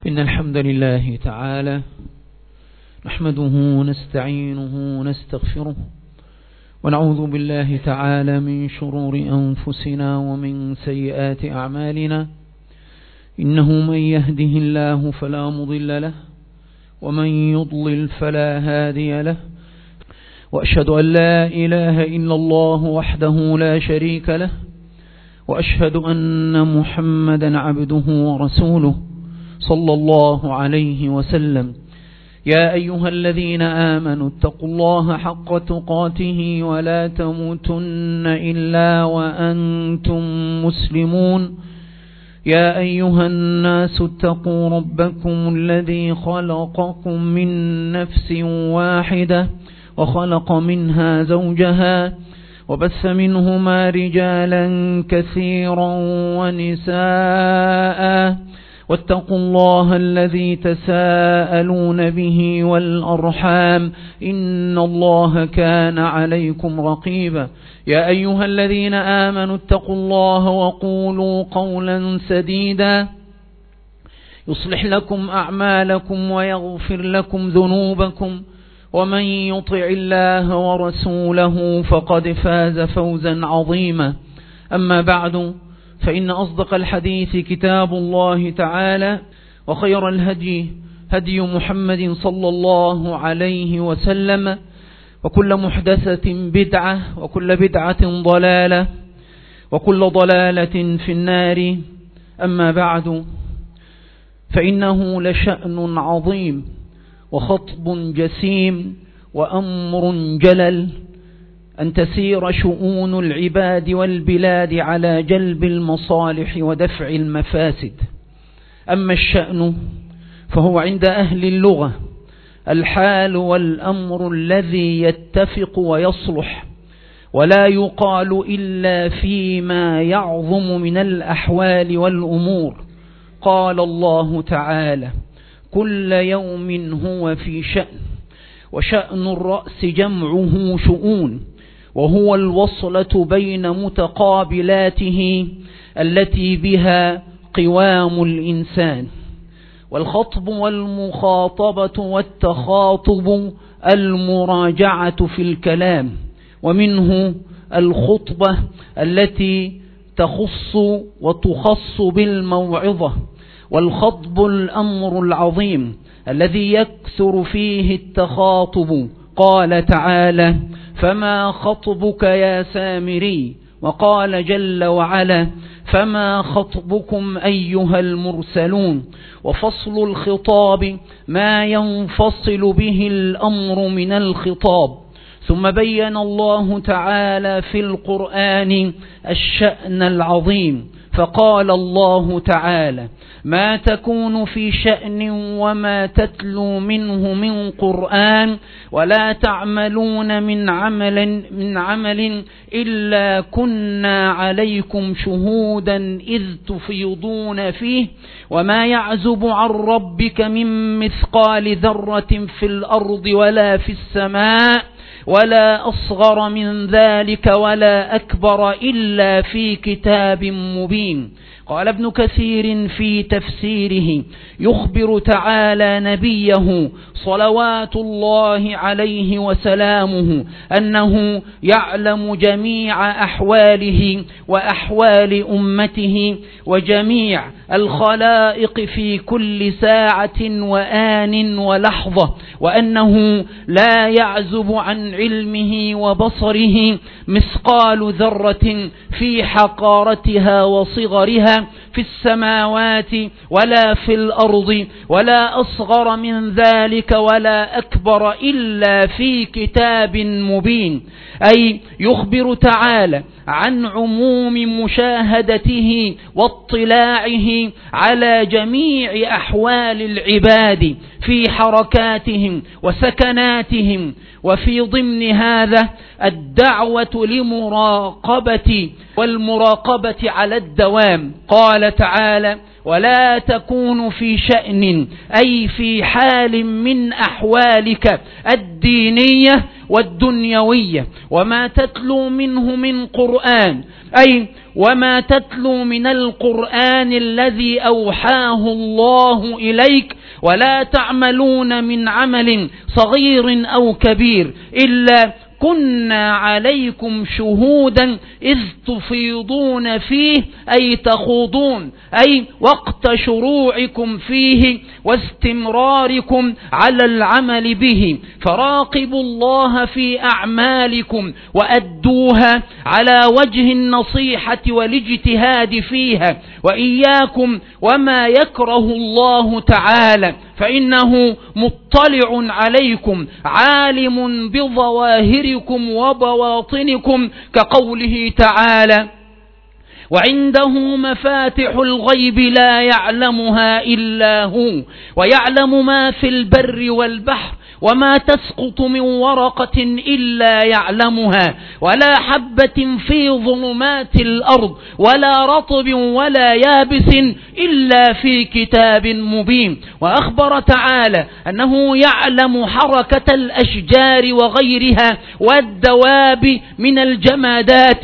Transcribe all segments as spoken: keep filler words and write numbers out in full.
إن الحمد لله تعالى نحمده ونستعينه ونستغفره ونعوذ بالله تعالى من شرور أنفسنا ومن سيئات أعمالنا. إنه من يهده الله فلا مضل له ومن يضلل فلا هادي له، وأشهد أن لا إله إلا الله وحده لا شريك له، وأشهد أن محمدا عبده ورسوله صلى الله عليه وسلم. يا أيها الذين آمنوا اتقوا الله حق تقاته ولا تموتن إلا وأنتم مسلمون. يا أيها الناس اتقوا ربكم الذي خلقكم من نفس واحدة وخلق منها زوجها وبث منهما رجالا كثيرا ونساء، واتقوا الله الذي تساءلون به والأرحام إن الله كان عليكم رقيبا. يا أيها الذين آمنوا اتقوا الله وقولوا قولا سديدا يصلح لكم أعمالكم ويغفر لكم ذنوبكم، ومن يطع الله ورسوله فقد فاز فوزا عظيما. أما بعد، فإن أصدق الحديث كتاب الله تعالى، وخير الهدي هدي محمد صلى الله عليه وسلم، وكل محدثة بدعة وكل بدعة ضلالة وكل ضلالة في النار. أما بعد، فإنه لشأن عظيم وخطب جسيم وأمر جلل أن تسير شؤون العباد والبلاد على جلب المصالح ودفع المفاسد. أما الشأن فهو عند أهل اللغة الحال والأمر الذي يتفق ويصلح، ولا يقال إلا فيما يعظم من الأحوال والأمور. قال الله تعالى: كل يوم هو في شأن، وشأن الرأس جمعه شؤون، وهو الوصلة بين متقابلاته التي بها قوام الإنسان. والخطب والمخاطبة والتخاطب المراجعة في الكلام، ومنه الخطبة التي تخص وتخص بالموعظة. والخطب الأمر العظيم الذي يكثر فيه التخاطب. قال تعالى: فما خطبك يا سامري؟ وقال جل وعلا: فما خطبكم أيها المرسلون. وفصل الخطاب ما ينفصل به الأمر من الخطاب. ثم بين الله تعالى في القرآن الشأن العظيم، فقال الله تعالى: ما تكون في شأن وما تتلو منه من قرآن ولا تعملون من عمل من عمل إلا كنا عليكم شهودا إذ تفيضون فيه وما يعزب عن ربك من مثقال ذرة في الأرض ولا في السماء ولا أصغر من ذلك ولا أكبر إلا في كتاب مبين. قال ابن كثير في تفسيره: يخبر تعالى نبيه صلوات الله عليه وسلامه أنه يعلم جميع أحواله وأحوال أمته وجميع الخلائق في كل ساعة وآن ولحظة، وأنه لا يعزب عن علمه وبصره مثقال ذرة في حقارتها وصغرها في السماوات ولا في الأرض ولا أصغر من ذلك ولا أكبر إلا في كتاب مبين. أي يخبر تعالى عن عموم مشاهدته واطلاعه على جميع أحوال العباد في حركاتهم وسكناتهم، وفي ضمن هذا الدعوة لمراقبة والمراقبة على الدوام. قال تعالى: ولا تكون في شأن، أي في حال من أحوالك الدينية والدنيوية، وما تتلو منه من قرآن، أي وما تتلو من القرآن الذي أوحاه الله إليك ولا تعملون من عمل صغير أو كبير إلا كنا عليكم شهودا إذ تفيضون فيه أي تخوضون أي وقت شروعكم فيه واستمراركم على العمل به، فراقبوا الله في أعمالكم وأدوها على وجه النصيحة والاجتهاد فيها، وإياكم وما يكره الله تعالى فإنه مطلع عليكم عالم بظواهركم وبواطنكم، كقوله تعالى: وعنده مفاتح الغيب لا يعلمها إلا هو ويعلم ما في البر والبحر وما تسقط من ورقة إلا يعلمها ولا حبة في ظلمات الأرض ولا رطب ولا يابس إلا في كتاب مبين. وأخبر تعالى أنه يعلم حركة الأشجار وغيرها والدواب من الجمادات،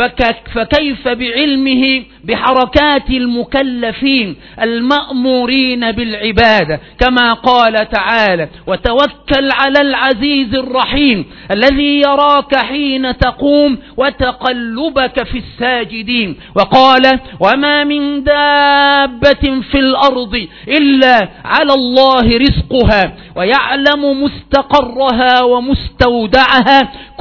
فكيف بعلمه بحركات المكلفين المأمورين بالعبادة، كما قال تعالى: وتوكل على العزيز الرحيم الذي يراك حين تقوم وتقلبك في الساجدين. وقال: وما من دابة في الأرض إلا على الله رزقها ويعلم مستقرها ومستودعها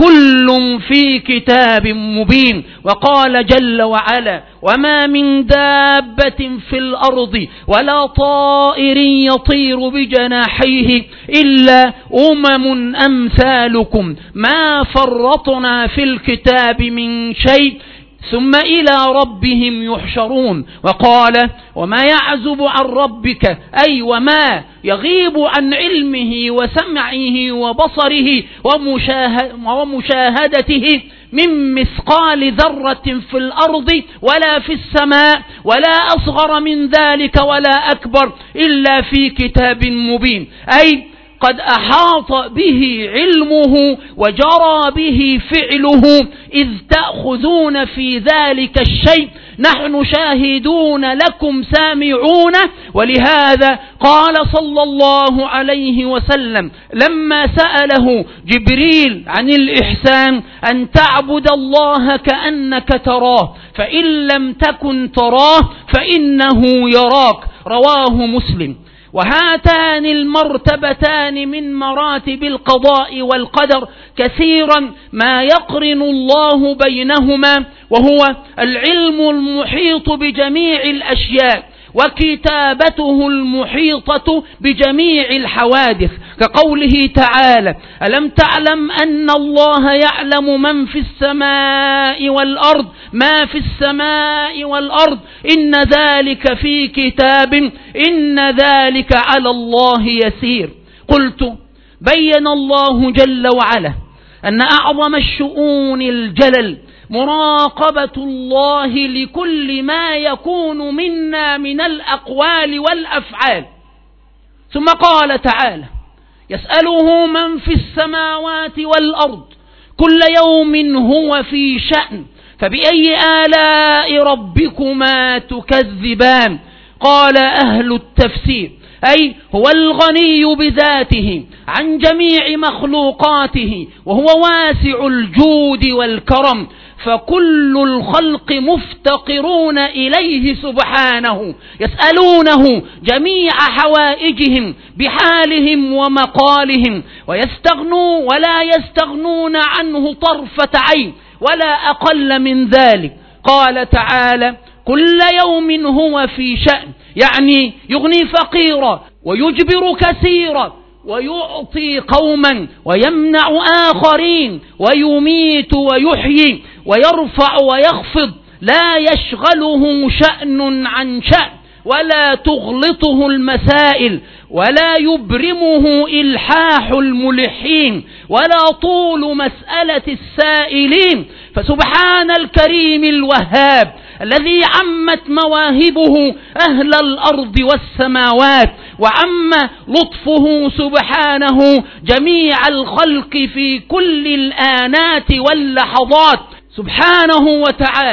كل في كتاب مبين. وقال جل وعلا: وما من دابة في الأرض ولا طائر يطير بجناحيه إلا أمم أمثالكم ما فرطنا في الكتاب من شيء ثم إلى ربهم يحشرون. وقال: وما يعزب عن ربك أي وما يغيب عن علمه وسمعه وبصره ومشاهدته من مثقال ذرة في الأرض ولا في السماء ولا أصغر من ذلك ولا أكبر إلا في كتاب مبين، أي قد أحاط به علمه وجرى به فعله إذ تأخذون في ذلك الشيء نحن شاهدون لكم سامعون. ولهذا قال صلى الله عليه وسلم لما سأله جبريل عن الإحسان: أن تعبد الله كأنك تراه فإن لم تكن تراه فإنه يراك، رواه مسلم. وهاتان المرتبتان من مراتب القضاء والقدر كثيرا ما يقرن الله بينهما، وهو العلم المحيط بجميع الأشياء وكتابته المحيطة بجميع الحوادث، كقوله تعالى: ألم تعلم أن الله يعلم من في السماء والأرض ما في السماء والأرض إن ذلك في كتاب إن ذلك على الله يسير. قلت: بين الله جل وعلا أن أعظم الشؤون الجلل مراقبة الله لكل ما يكون منا من الأقوال والأفعال. ثم قال تعالى: يسأله من في السماوات والأرض كل يوم هو في شأن فبأي آلاء ربكما تكذبان. قال أهل التفسير: أي هو الغني بذاته عن جميع مخلوقاته وهو واسع الجود والكرم، فكل الخلق مفتقرون إليه سبحانه يسألونه جميع حوائجهم بحالهم ومقالهم ويستغنوا ولا يستغنون عنه طرفة عين ولا أقل من ذلك. قال تعالى: كل يوم هو في شأن، يعني يغني فقيرا ويجبر كثيرا ويعطي قوما ويمنع آخرين ويميت ويحيي ويرفع ويخفض، لا يشغله شأن عن شأن ولا تغلطه المسائل ولا يبرمه إلحاح الملحين ولا طول مسألة السائلين. فسبحان الكريم الوهاب الذي عمت مواهبه أهل الأرض والسماوات وعم لطفه سبحانه جميع الخلق في كل الآنات واللحظات. سبحانه وتعالى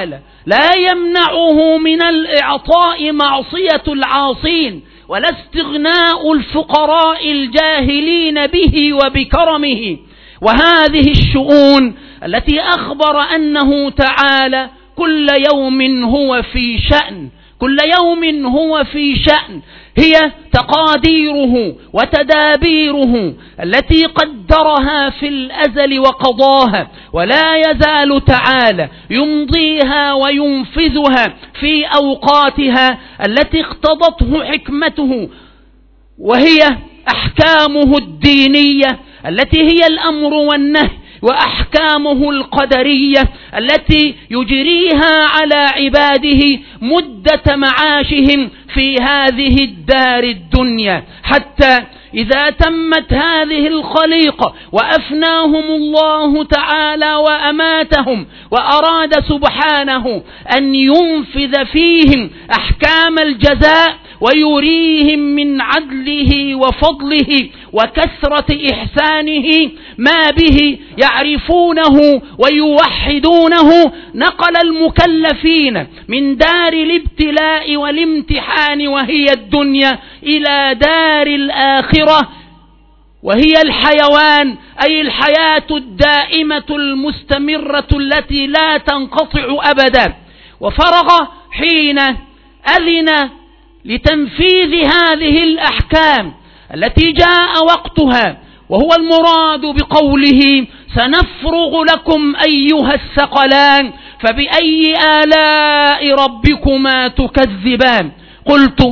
لا يمنعه من الإعطاء معصية العاصين، ولا استغناء الفقراء الجاهلين به وبكرمه. وهذه الشؤون التي أخبر أنه تعالى كل يوم هو في شأن، كل يوم هو في شأن، هي تقاديره وتدابيره التي قدرها في الأزل وقضاها، ولا يزال تعالى يمضيها وينفذها في أوقاتها التي اقتضته حكمته، وهي أحكامه الدينية التي هي الأمر والنهي، وأحكامه القدرية التي يجريها على عباده مدة معاشهم في هذه الدار الدنيا، حتى إذا تمت هذه الخليقة وأفناهم الله تعالى وأماتهم، وأراد سبحانه أن ينفذ فيهم أحكام الجزاء ويريهم من عدله وفضله وكثرة إحسانه ما به يعرفونه ويوحدونه، نقل المكلفين من دار الابتلاء والامتحان وهي الدنيا إلى دار الآخرة وهي الحيوان، أي الحياة الدائمة المستمرة التي لا تنقطع أبدا. وفرغ حين أذن لتنفيذ هذه الأحكام التي جاء وقتها، وهو المراد بقوله سنفرغ لكم أيها الثقلان فبأي آلاء ربكما تكذبان. قلت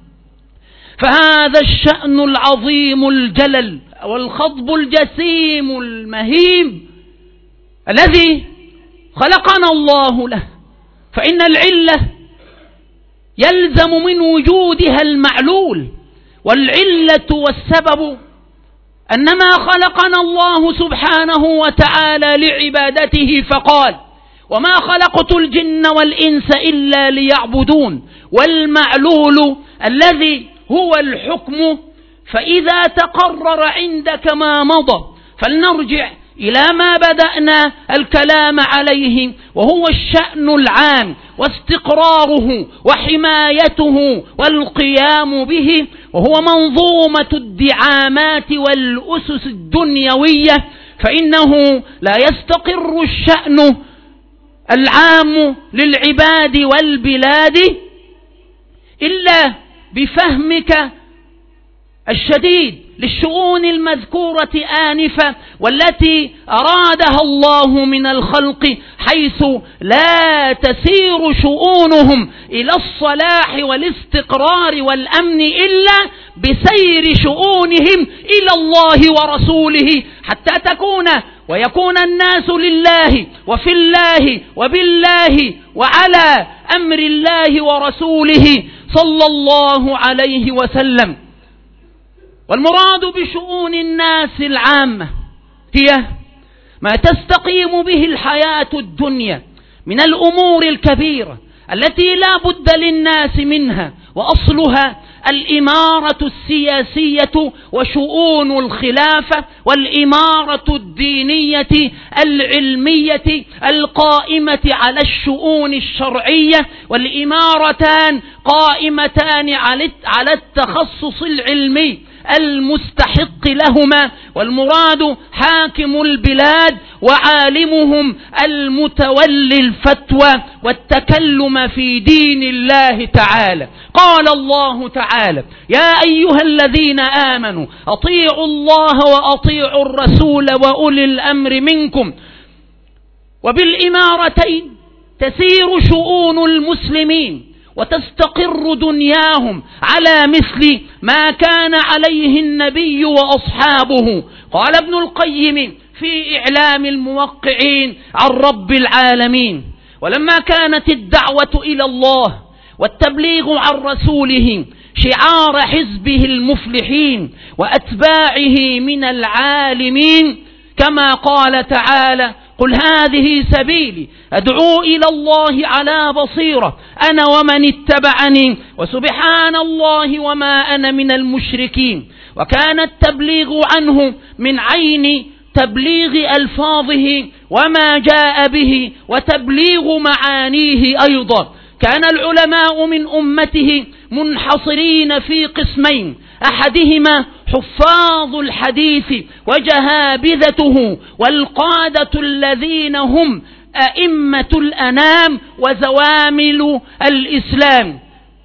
فهذا الشأن العظيم الجلل والخطب الجسيم المهيب الذي خلقنا الله له، فإن العلة يلزم من وجودها المعلول، والعلة والسبب أنما خلقنا الله سبحانه وتعالى لعبادته، فقال وما خلقت الجن والإنس إلا ليعبدون. والمعلول الذي هو الحكم، فإذا تقرر عندك ما مضى فلنرجع إلى ما بدأنا الكلام عليه، وهو الشأن العام واستقراره وحمايته والقيام به، وهو منظومة الدعامات والأسس الدنيوية. فإنه لا يستقر الشأن العام للعباد والبلاد إلا بفهمك الشديد للشؤون المذكورة آنفة والتي أرادها الله من الخلق، حيث لا تسير شؤونهم إلى الصلاح والاستقرار والأمن إلا بسير شؤونهم إلى الله ورسوله، حتى تكون ويكون الناس لله وفي الله وبالله وعلى أمر الله ورسوله صلى الله عليه وسلم. والمراد بشؤون الناس العامة هي ما تستقيم به الحياة الدنيا من الأمور الكبيرة التي لا بد للناس منها، وأصلها الإمارة السياسية وشؤون الخلافة، والإمارة الدينية العلمية القائمة على الشؤون الشرعية، والإمارتان قائمتان على التخصص العلمي المستحق لهما، والمراد حاكم البلاد وعالمهم المتولي الفتوى والتكلم في دين الله تعالى. قال الله تعالى يا أيها الذين آمنوا أطيعوا الله وأطيعوا الرسول وأولي الأمر منكم. وبالإمارتين تسير شؤون المسلمين وتستقر دنياهم على مثل ما كان عليه النبي وأصحابه. قال ابن القيم في إعلام الموقعين عن رب العالمين: ولما كانت الدعوة إلى الله والتبليغ عن رسوله شعار حزبه المفلحين وأتباعه من العالمين، كما قال تعالى: قل هذه سبيلي أدعو إلى الله على بصيرة أنا ومن اتبعني وسبحان الله وما أنا من المشركين. وكان التبليغ عنه من عين تبليغ ألفاظه وما جاء به وتبليغ معانيه أيضا. كان العلماء من أمته منحصرين في قسمين: أحدهما حفاظ الحديث وجهابذته والقادة الذين هم أئمة الأنام وزوامل الإسلام،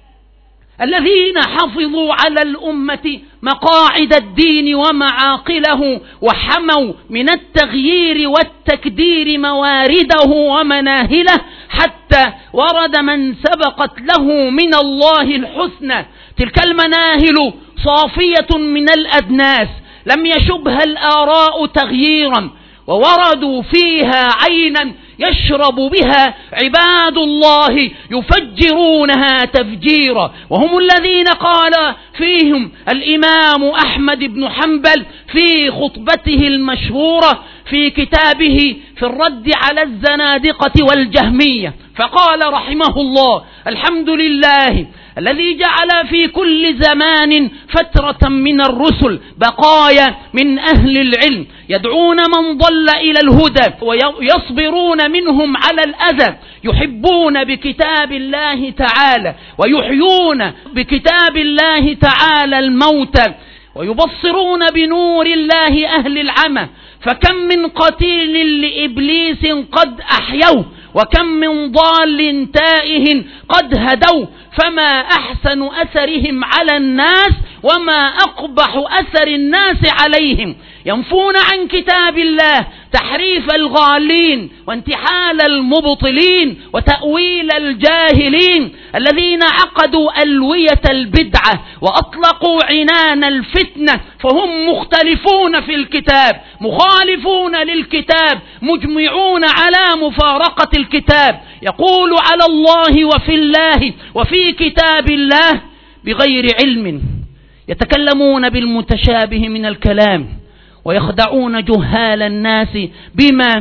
الذين حفظوا على الأمة مقاعد الدين ومعاقله، وحموا من التغيير والتكدير موارده ومناهله، حتى ورد من سبقت له من الله الحسنى. تلك المناهل صافية من الأدناس لم يشبها الآراء تغييرا، ووردوا فيها عينا يشرب بها عباد الله يفجرونها تفجيرا، وهم الذين قال فيهم الإمام أحمد بن حنبل في خطبته المشهورة في كتابه في الرد على الزنادقة والجهمية، فقال رحمه الله: الحمد لله الذي جعل في كل زمان فترة من الرسل بقايا من أهل العلم يدعون من ضل إلى الهدى ويصبرون منهم على الأذى، يحبون بكتاب الله تعالى ويحيون بكتاب الله تعالى الموتى، ويبصرون بنور الله أهل العمى. فكم من قتيل لإبليس قد أحيوه، وكم من ضال تائه قد هدوا، فما أحسن أثرهم على الناس وما أقبح أثر الناس عليهم. ينفون عن كتاب الله تحريف الغالين وانتحال المبطلين وتأويل الجاهلين، الذين عقدوا ألوية البدعة وأطلقوا عنان الفتنة، فهم مختلفون في الكتاب، مخالفون للكتاب، مجمعون على مفارقة الكتاب. يقول على الله وفي الله وفي كتاب الله بغير علم، يتكلمون بالمتشابه من الكلام، ويخدعون جهال الناس بما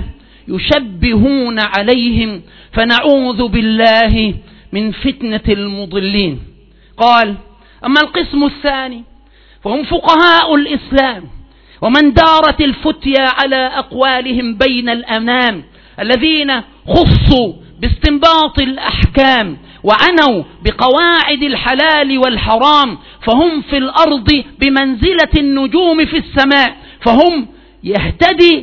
يشبهون عليهم، فنعوذ بالله من فتنة المضلين. قال: أما القسم الثاني فهم فقهاء الإسلام، ومن دارت الفتيا على أقوالهم بين الأنام، الذين خصوا باستنباط الأحكام وعنوا بقواعد الحلال والحرام، فهم في الأرض بمنزلة النجوم في السماء، فهم يهتدي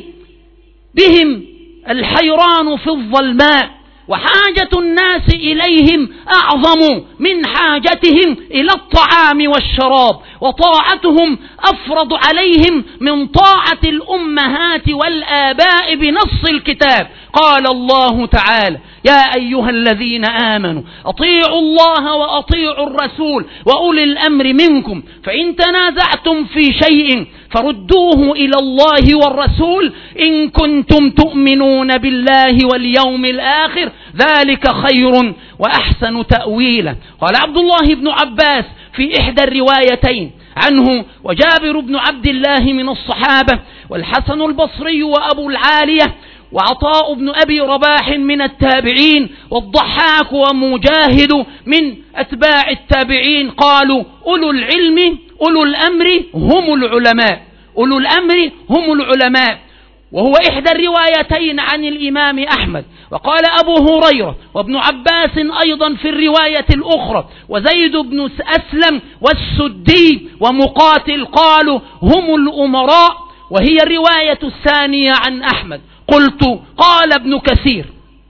بهم الحيران في الظلماء، وحاجة الناس إليهم أعظم من حاجتهم إلى الطعام والشراب، وطاعتهم أفرض عليهم من طاعة الأمهات والآباء بنص الكتاب. قال الله تعالى: يا أيها الذين آمنوا أطيعوا الله وأطيعوا الرسول وأولي الأمر منكم، فإن تنازعتم في شيء فردوه إلى الله والرسول إن كنتم تؤمنون بالله واليوم الآخر، ذلك خير وأحسن تأويلا. قال عبد الله بن عباس في إحدى الروايتين عنه وجابر بن عبد الله من الصحابة، والحسن البصري وأبو العالية وعطاء بن أبي رباح من التابعين، والضحاك ومجاهد من أتباع التابعين، قالوا: أولو العلم أولو الأمر هم العلماء، أولو الأمر هم العلماء. وهو إحدى الروايتين عن الإمام أحمد. وقال أبو هريرة وابن عباس أيضا في الرواية الأخرى، وزيد بن أسلم والسدي ومقاتل قالوا: هم الأمراء. وهي الرواية الثانية عن أحمد. قلت: قال ابن كثير: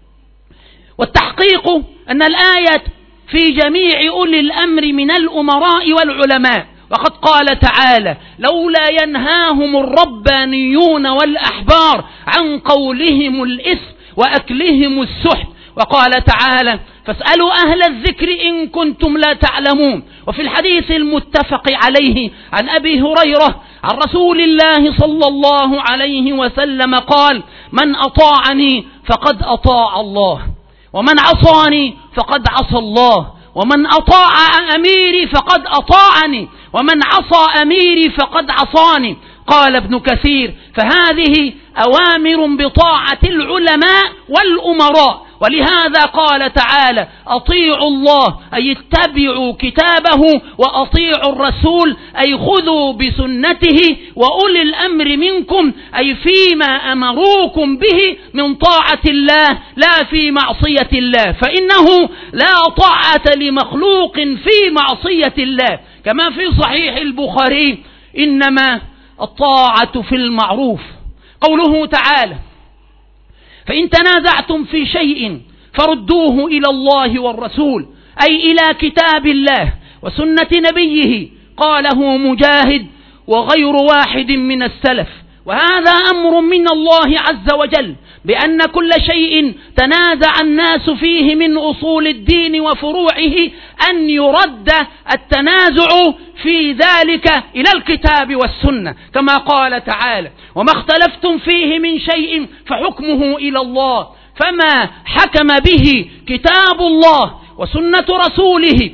والتحقيق أن الآية في جميع أولي الأمر من الأمراء والعلماء، وقد قال تعالى: لولا ينهاهم الربانيون والأحبار عن قولهم الإثم وأكلهم السحت. وقال تعالى: فاسألوا أهل الذكر إن كنتم لا تعلمون. وفي الحديث المتفق عليه عن أبي هريرة عن رسول الله صلى الله عليه وسلم قال: من أطاعني فقد أطاع الله، ومن عصاني فقد عصى الله، ومن أطاع أميري فقد أطاعني، ومن عصى أميري فقد عصاني. قال ابن كثير: فهذه أوامر بطاعة العلماء والأمراء، ولهذا قال تعالى أطيعوا الله أي اتبعوا كتابه، وأطيعوا الرسول أي خذوا بسنته، وأولي الأمر منكم أي فيما أمروكم به من طاعة الله لا في معصية الله، فإنه لا طاعة لمخلوق في معصية الله، كما في صحيح البخاري إنما الطاعة في المعروف. قوله تعالى فإن تنازعتم في شيء فردوه إلى الله والرسول أي إلى كتاب الله وسنة نبيه، قاله مجاهد وغير واحد من السلف. وهذا أمر من الله عز وجل بأن كل شيء تنازع الناس فيه من أصول الدين وفروعه أن يرد التنازع في ذلك إلى الكتاب والسنة، كما قال تعالى وما اختلفتم فيه من شيء فحكمه إلى الله، فما حكم به كتاب الله وسنة رسوله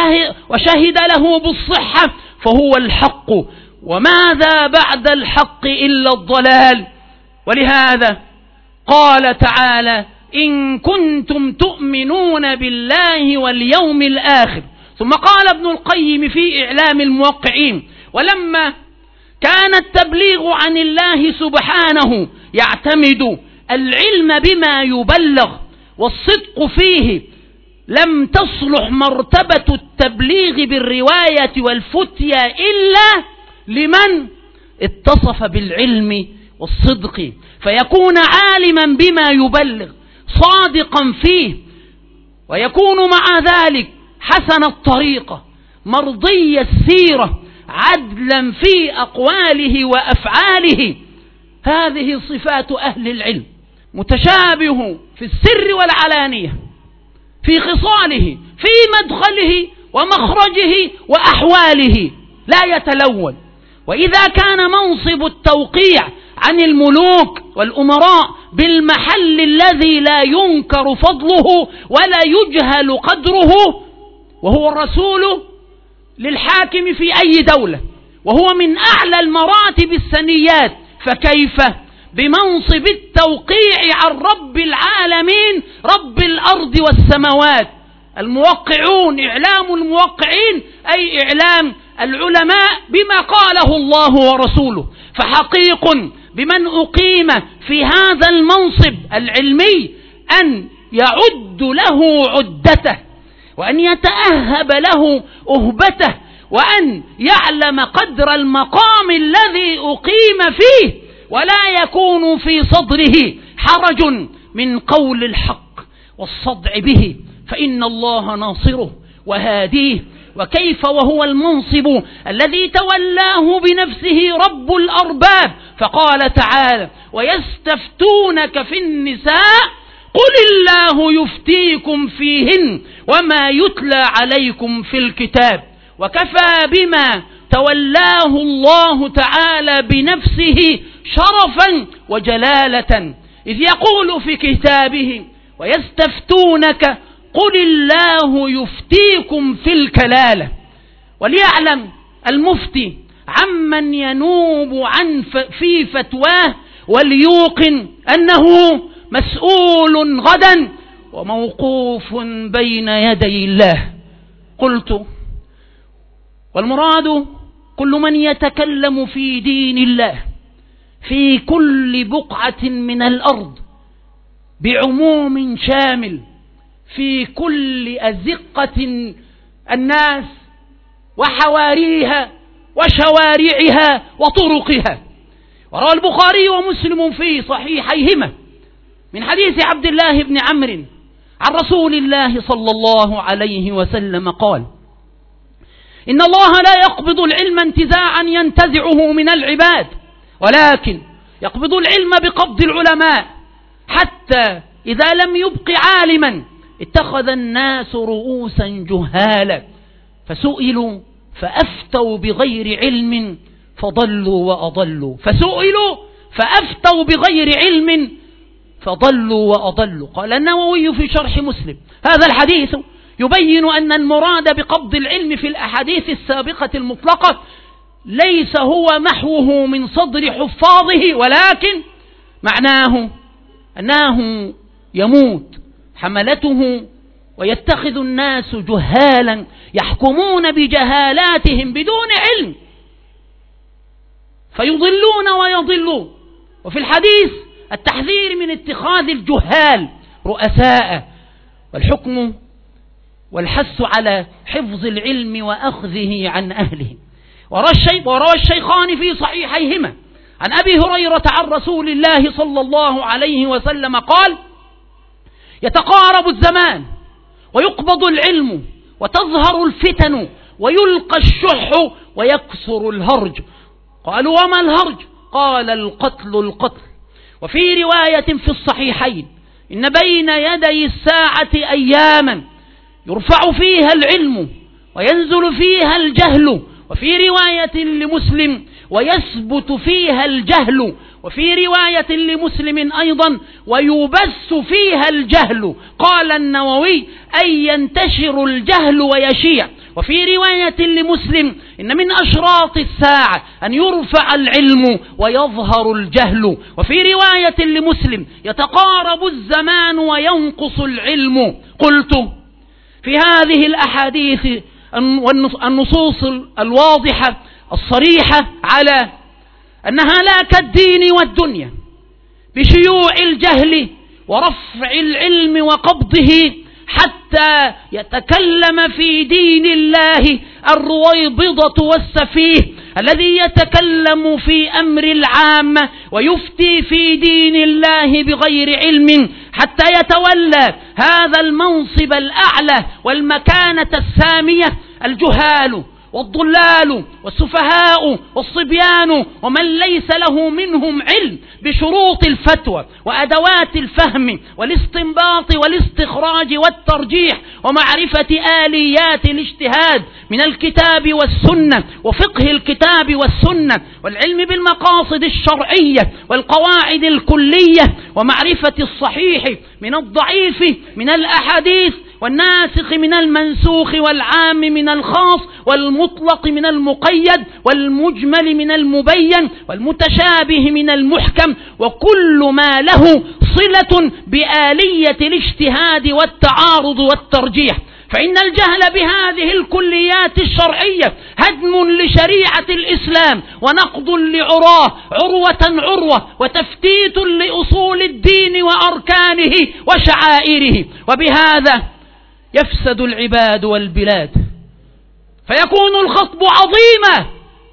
وشهد له بالصحة فهو الحق، وماذا بعد الحق إلا الضلال. ولهذا قال تعالى إن كنتم تؤمنون بالله واليوم الآخر. ثم قال ابن القيم في إعلام الموقعين ولما كان التبليغ عن الله سبحانه يعتمد العلم بما يبلغ والصدق فيه، لم تصلح مرتبة التبليغ بالرواية والفتية إلا لمن اتصف بالعلم والصدق، فيكون عالما بما يبلغ صادقا فيه، ويكون مع ذلك حسن الطريقة مرضي السيرة عدلا في أقواله وأفعاله. هذه صفات أهل العلم، متشابه في السر والعلانية، في خصاله، في مدخله ومخرجه وأحواله، لا يتلون. وإذا كان منصب التوقيع عن الملوك والأمراء بالمحل الذي لا ينكر فضله ولا يجهل قدره، وهو الرسول للحاكم في أي دولة، وهو من أعلى المراتب السنيات، فكيف بمنصب التوقيع عن رب العالمين رب الأرض والسماوات؟ الموقعون إعلام الموقعين أي إعلام العلماء بما قاله الله ورسوله، فحقيق بمن أقيم في هذا المنصب العلمي أن يعد له عدته، وأن يتأهب له أهبته، وأن يعلم قدر المقام الذي أقيم فيه، ولا يكون في صدره حرج من قول الحق والصدع به، فإن الله ناصره وهاديه. وكيف وهو المنصب الذي تولاه بنفسه رب الأرباب، فقال تعالى ويستفتونك في النساء قل الله يفتيكم فيهن وما يتلى عليكم في الكتاب. وكفى بما تولاه الله تعالى بنفسه شرفا وجلالة، إذ يقول في كتابه ويستفتونك قل الله يفتيكم في الكلالة. وليعلم المفتي عمن ينوب عن في فتواه وليوقن أنه مسؤول غدا وموقوف بين يدي الله. قلت والمراد كل من يتكلم في دين الله في كل بقعة من الأرض بعموم شامل في كل أزقة الناس وحواريها وشوارعها وطرقها. وروى البخاري ومسلم في صحيحيهما من حديث عبد الله بن عمرو عن رسول الله صلى الله عليه وسلم قال إن الله لا يقبض العلم انتزاعا ينتزعه من العباد، ولكن يقبض العلم بقبض العلماء، حتى إذا لم يبق عالما اتخذ الناس رؤوسا جهالا فسئلوا فأفتوا بغير علم فضلوا وأضلوا، فسئلوا فأفتوا بغير علم فضلوا وأضلوا. قال النووي في شرح مسلم هذا الحديث يبين أن المراد بقبض العلم في الأحاديث السابقة المطلقة ليس هو محوه من صدر حفاظه، ولكن معناه أنه يموت حملته ويتخذ الناس جهالا يحكمون بجهالاتهم بدون علم فيضلون ويضلون. وفي الحديث التحذير من اتخاذ الجهال رؤساء، والحكم والحث على حفظ العلم وأخذه عن أهله. وروى الشيخان في صحيحيهما عن أبي هريرة عن رسول الله صلى الله عليه وسلم قال: يتقارب الزمان ويقبض العلم وتظهر الفتن ويلقى الشح ويكثر الهرج. قالوا: وما الهرج؟ قال: القتل القتل. وفي رواية في الصحيحين: إن بين يدي الساعة أياما يرفع فيها العلم وينزل فيها الجهل. وفي رواية لمسلم: ويثبت فيها الجهل. وفي رواية لمسلم أيضا: ويبث فيها الجهل. قال النووي: أي ينتشر الجهل ويشيع. وفي رواية لمسلم: إن من أشراط الساعة أن يرفع العلم ويظهر الجهل. وفي رواية لمسلم: يتقارب الزمان وينقص العلم. قلت: في هذه الأحاديث النصوص الواضحة الصريحة على أن هلاك الدين والدنيا بشيوع الجهل ورفع العلم وقبضه، حتى يتكلم في دين الله الرويبضة والسفيه الذي يتكلم في أمر العامة ويفتي في دين الله بغير علم، حتى يتولى هذا المنصب الأعلى والمكانة السامية الجهال والضلال والسفهاء والصبيان ومن ليس له منهم علم بشروط الفتوى وأدوات الفهم والاستنباط والاستخراج والترجيح ومعرفة آليات الاجتهاد من الكتاب والسنة وفقه الكتاب والسنة والعلم بالمقاصد الشرعية والقواعد الكلية ومعرفة الصحيح من الضعيف من الأحاديث والناسخ من المنسوخ والعام من الخاص والمطلق من المقيد والمجمل من المبين والمتشابه من المحكم، وكل ما له صلة بآلية الاجتهاد والتعارض والترجيح. فإن الجهل بهذه الكليات الشرعية هدم لشريعة الإسلام ونقض لعراه عروة عروة وتفتيت لأصول الدين وأركانه وشعائره، وبهذا يفسد العباد والبلاد، فيكون الخطب عظيما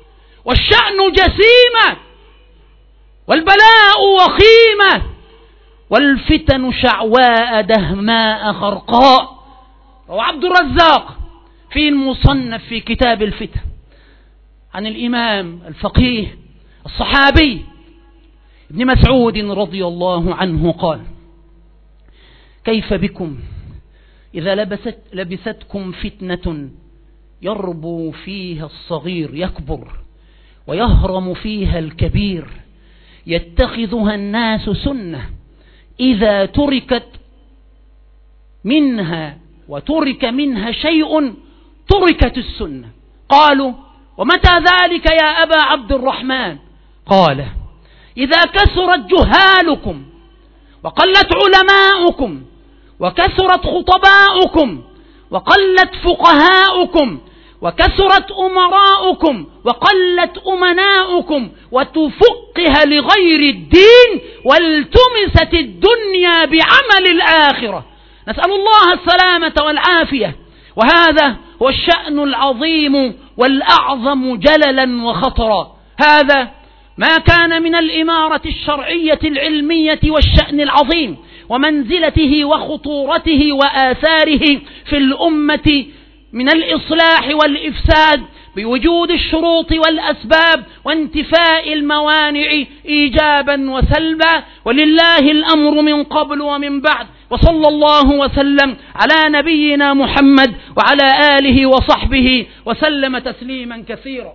والشأن جسيما والبلاء وخيما والفتن شعواء دهماء خرقاء. وعبد الرزاق في المصنف في كتاب الفتن عن الإمام الفقيه الصحابي ابن مسعود رضي الله عنه قال: كيف بكم إذا لبست لبستكم فتنة يربو فيها الصغير يكبر ويهرم فيها الكبير، يتخذها الناس سنة، إذا تركت منها وترك منها شيء تركت السنة. قالوا: ومتى ذلك يا أبا عبد الرحمن؟ قال: إذا كثرت جهالكم وقلت علماؤكم وكثرت خطباؤكم وقلت فقهاؤكم وكثرت أمراؤكم وقلت أمناؤكم وتفقه لغير الدين والتمست الدنيا بعمل الآخرة. نسأل الله السلامة والعافية. وهذا هو الشأن العظيم والأعظم جللا وخطرا. هذا ما كان من الإمارة الشرعية العلمية والشأن العظيم ومنزلته وخطورته وآثاره في الأمة من الإصلاح والإفساد بوجود الشروط والأسباب وانتفاء الموانع إيجابا وسلبا، ولله الأمر من قبل ومن بعد. وصلى الله وسلم على نبينا محمد وعلى آله وصحبه وسلم تسليما كثيرا.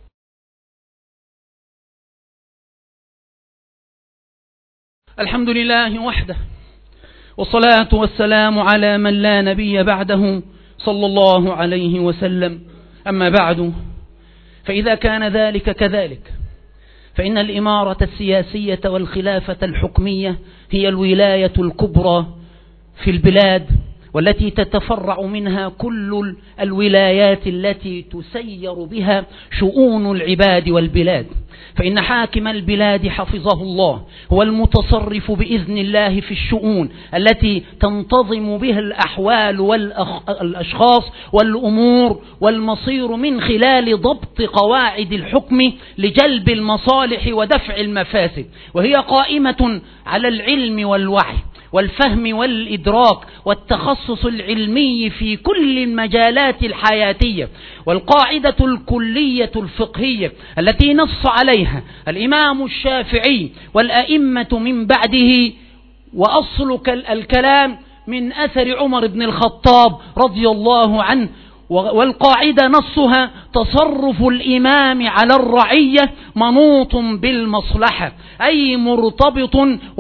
الحمد لله وحده، والصلاة والسلام على من لا نبي بعده صلى الله عليه وسلم. أما بعد، فإذا كان ذلك كذلك، فإن الإمارة السياسية والخلافة الحكمية هي الولاية الكبرى في البلاد والتي تتفرع منها كل الولايات التي تسير بها شؤون العباد والبلاد، فإن حاكم البلاد حفظه الله هو المتصرف بإذن الله في الشؤون التي تنتظم بها الأحوال والأشخاص والأمور والمصير من خلال ضبط قواعد الحكم لجلب المصالح ودفع المفاسد، وهي قائمة على العلم والوعي والفهم والإدراك والتخصص العلمي في كل المجالات الحياتية، والقاعدة الكلية الفقهية التي نص عليها الإمام الشافعي والأئمة من بعده، وأصل الكلام من أثر عمر بن الخطاب رضي الله عنه. والقاعدة نصها تصرف الإمام على الرعية منوط بالمصلحة، أي مرتبط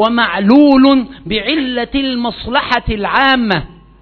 ومعلول بعلة المصلحة العامة.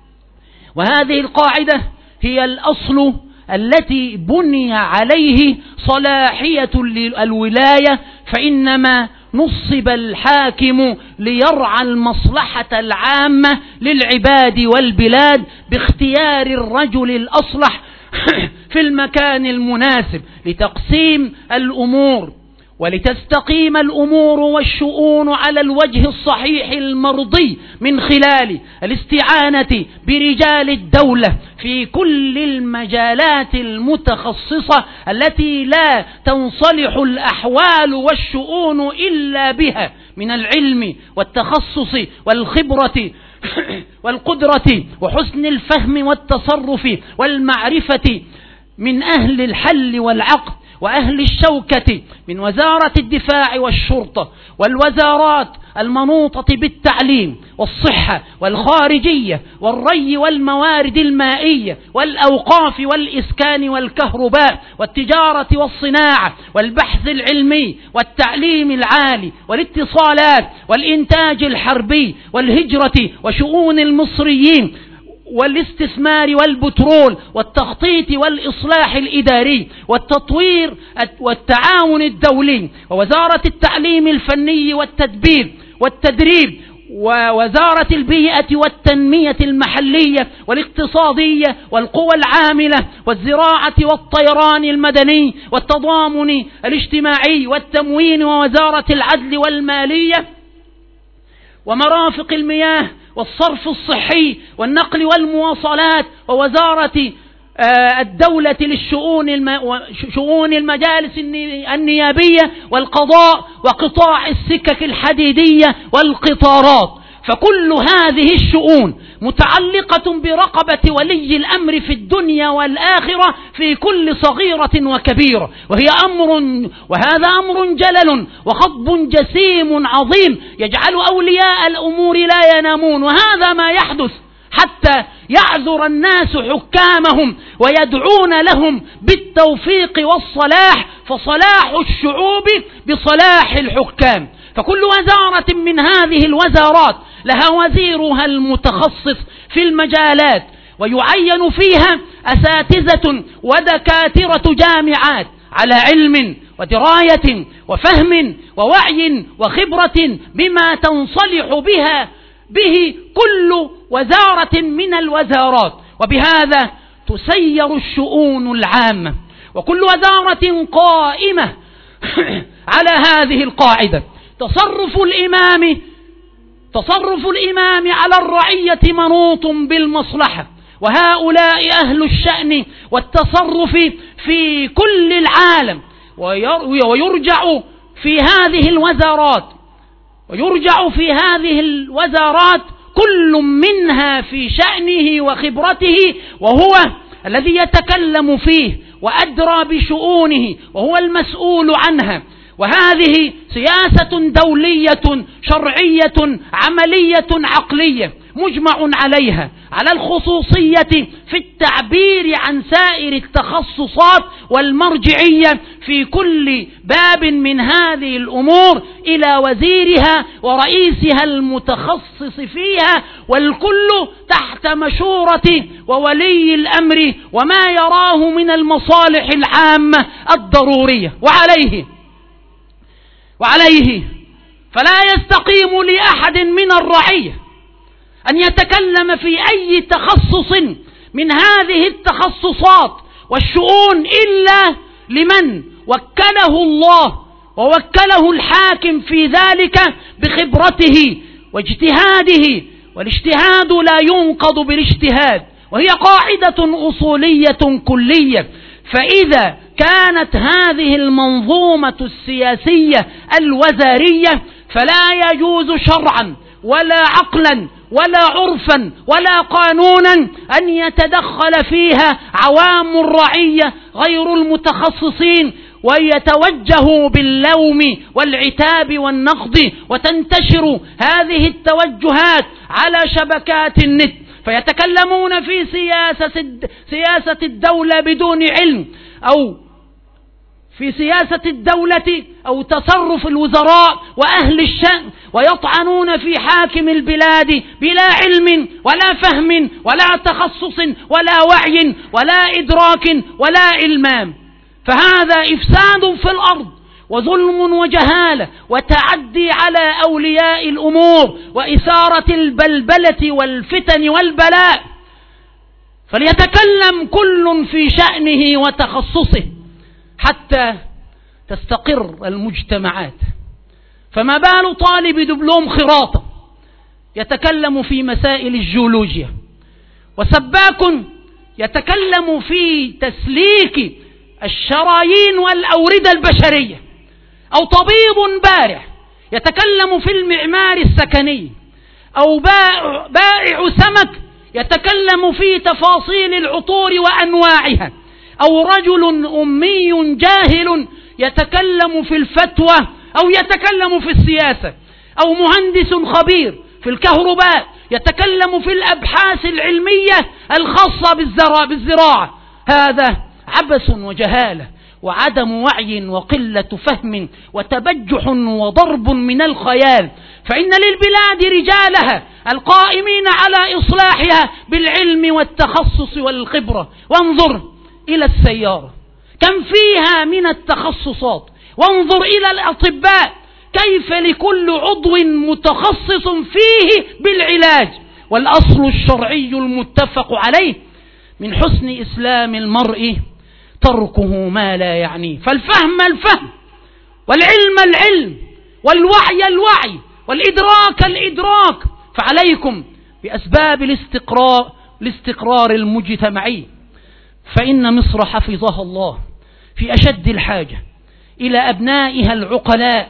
وهذه القاعدة هي الأصل التي بني عليه صلاحية الولاية، فإنما نصب الحاكم ليرعى المصلحة العامة للعباد والبلاد باختيار الرجل الأصلح في المكان المناسب لتقسيم الأمور، ولتستقيم الأمور والشؤون على الوجه الصحيح المرضي من خلال الاستعانة برجال الدولة في كل المجالات المتخصصة التي لا تنصلح الأحوال والشؤون إلا بها من العلم والتخصص والخبرة والقدرة وحسن الفهم والتصرف والمعرفة من أهل الحل والعقد وأهل الشوكة من وزارة الدفاع والشرطة والوزارات المنوطة بالتعليم والصحة والخارجية والري والموارد المائية والأوقاف والإسكان والكهرباء والتجارة والصناعة والبحث العلمي والتعليم العالي والاتصالات والإنتاج الحربي والهجرة وشؤون المصريين والاستثمار والبترول والتخطيط والإصلاح الإداري والتطوير والتعاون الدولي ووزارة التعليم الفني والتدبير والتدريب ووزارة البيئة والتنمية المحلية والاقتصادية والقوى العاملة والزراعة والطيران المدني والتضامن الاجتماعي والتموين ووزارة العدل والمالية ومرافق المياه والصرف الصحي والنقل والمواصلات ووزارة الدولة للشؤون شؤون المجالس النيابية والقضاء وقطاع السكك الحديدية والقطارات. فكل هذه الشؤون متعلقة برقبة ولي الأمر في الدنيا والآخرة في كل صغيرة وكبيرة، وهي أمر وهذا أمر جلل وخطب جسيم عظيم يجعل أولياء الأمور لا ينامون، وهذا ما يحدث حتى يعذر الناس حكامهم ويدعون لهم بالتوفيق والصلاح، فصلاح الشعوب بصلاح الحكام. فكل وزارة من هذه الوزارات لها وزيرها المتخصص في المجالات، ويعين فيها أساتذة ودكاترة جامعات على علم ودراية وفهم ووعي وخبرة بما تنصلح بها به كل وزارة من الوزارات، وبهذا تسير الشؤون العامة. وكل وزارة قائمة على هذه القاعدة. تصرف الإمام تصرف الإمام على الرعية منوط بالمصلحة، وهؤلاء أهل الشأن والتصرف في كل العالم، ويرجع في هذه الوزارات ويرجع في هذه الوزارات كل منها في شأنه وخبرته، وهو الذي يتكلم فيه وأدرى بشؤونه وهو المسؤول عنها. وهذه سياسة دولية شرعية عملية عقلية مجمع عليها على الخصوصية في التعبير عن سائر التخصصات والمرجعية في كل باب من هذه الأمور إلى وزيرها ورئيسها المتخصص فيها، والكل تحت مشورة وولي الأمر وما يراه من المصالح العامة الضرورية. وعليه وعليه فلا يستقيم لأحد من الرعية أن يتكلم في أي تخصص من هذه التخصصات والشؤون إلا لمن وكله الله ووكله الحاكم في ذلك بخبرته واجتهاده، والاجتهاد لا ينقض بالاجتهاد، وهي قاعدة أصولية كلية. فإذا كانت هذه المنظومة السياسية الوزارية فلا يجوز شرعا ولا عقلا ولا عرفا ولا قانونا أن يتدخل فيها عوام الرعية غير المتخصصين ويتوجهوا باللوم والعتاب والنقد، وتنتشر هذه التوجهات على شبكات النت، فيتكلمون في سياسة سياسة الدولة بدون علم، أو في سياسة الدولة أو تصرف الوزراء وأهل الشأن، ويطعنون في حاكم البلاد بلا علم ولا فهم ولا تخصص ولا وعي ولا إدراك ولا إلمام. فهذا إفساد في الأرض وظلم وجهالة وتعدي على أولياء الأمور وإثارة البلبلة والفتن والبلاء. فليتكلم كل في شأنه وتخصصه حتى تستقر المجتمعات. فما بال طالب دبلوم خراطة يتكلم في مسائل الجيولوجيا، وسباك يتكلم في تسليك الشرايين والأوردة البشرية، أو طبيب بارع يتكلم في المعمار السكني، أو بائع سمك يتكلم في تفاصيل العطور وأنواعها، أو رجل أمي جاهل يتكلم في الفتوى أو يتكلم في السياسة، أو مهندس خبير في الكهرباء يتكلم في الأبحاث العلمية الخاصة بالزراعة. هذا عبث وجهالة وعدم وعي وقلة فهم وتبجح وضرب من الخيال. فإن للبلاد رجالها القائمين على إصلاحها بالعلم والتخصص والخبرة. وانظر إلى السيارة كم فيها من التخصصات، وانظر إلى الأطباء كيف لكل عضو متخصص فيه بالعلاج. والأصل الشرعي المتفق عليه من حسن إسلام المرء تركه ما لا يعنيه. فالفهم الفهم، والعلم العلم، والوعي الوعي، والإدراك الإدراك. فعليكم بأسباب الاستقرار الاستقرار المجتمعي، فإن مصر حفظها الله في أشد الحاجة إلى أبنائها العقلاء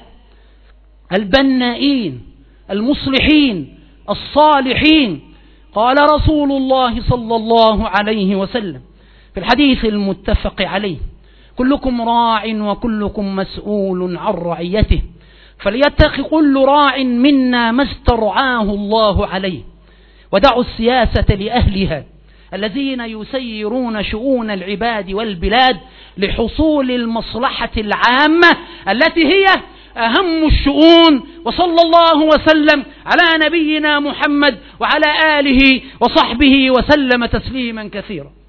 البنائين المصلحين الصالحين. قال رسول الله صلى الله عليه وسلم في الحديث المتفق عليه: كلكم راع وكلكم مسؤول عن رعيته، فليتق كل راع منا ما استرعاه الله عليه. ودعوا السياسة لأهلها الذين يسيرون شؤون العباد والبلاد لحصول المصلحة العامة التي هي أهم الشؤون. وصلى الله وسلم على نبينا محمد وعلى آله وصحبه وسلم تسليما كثيرا.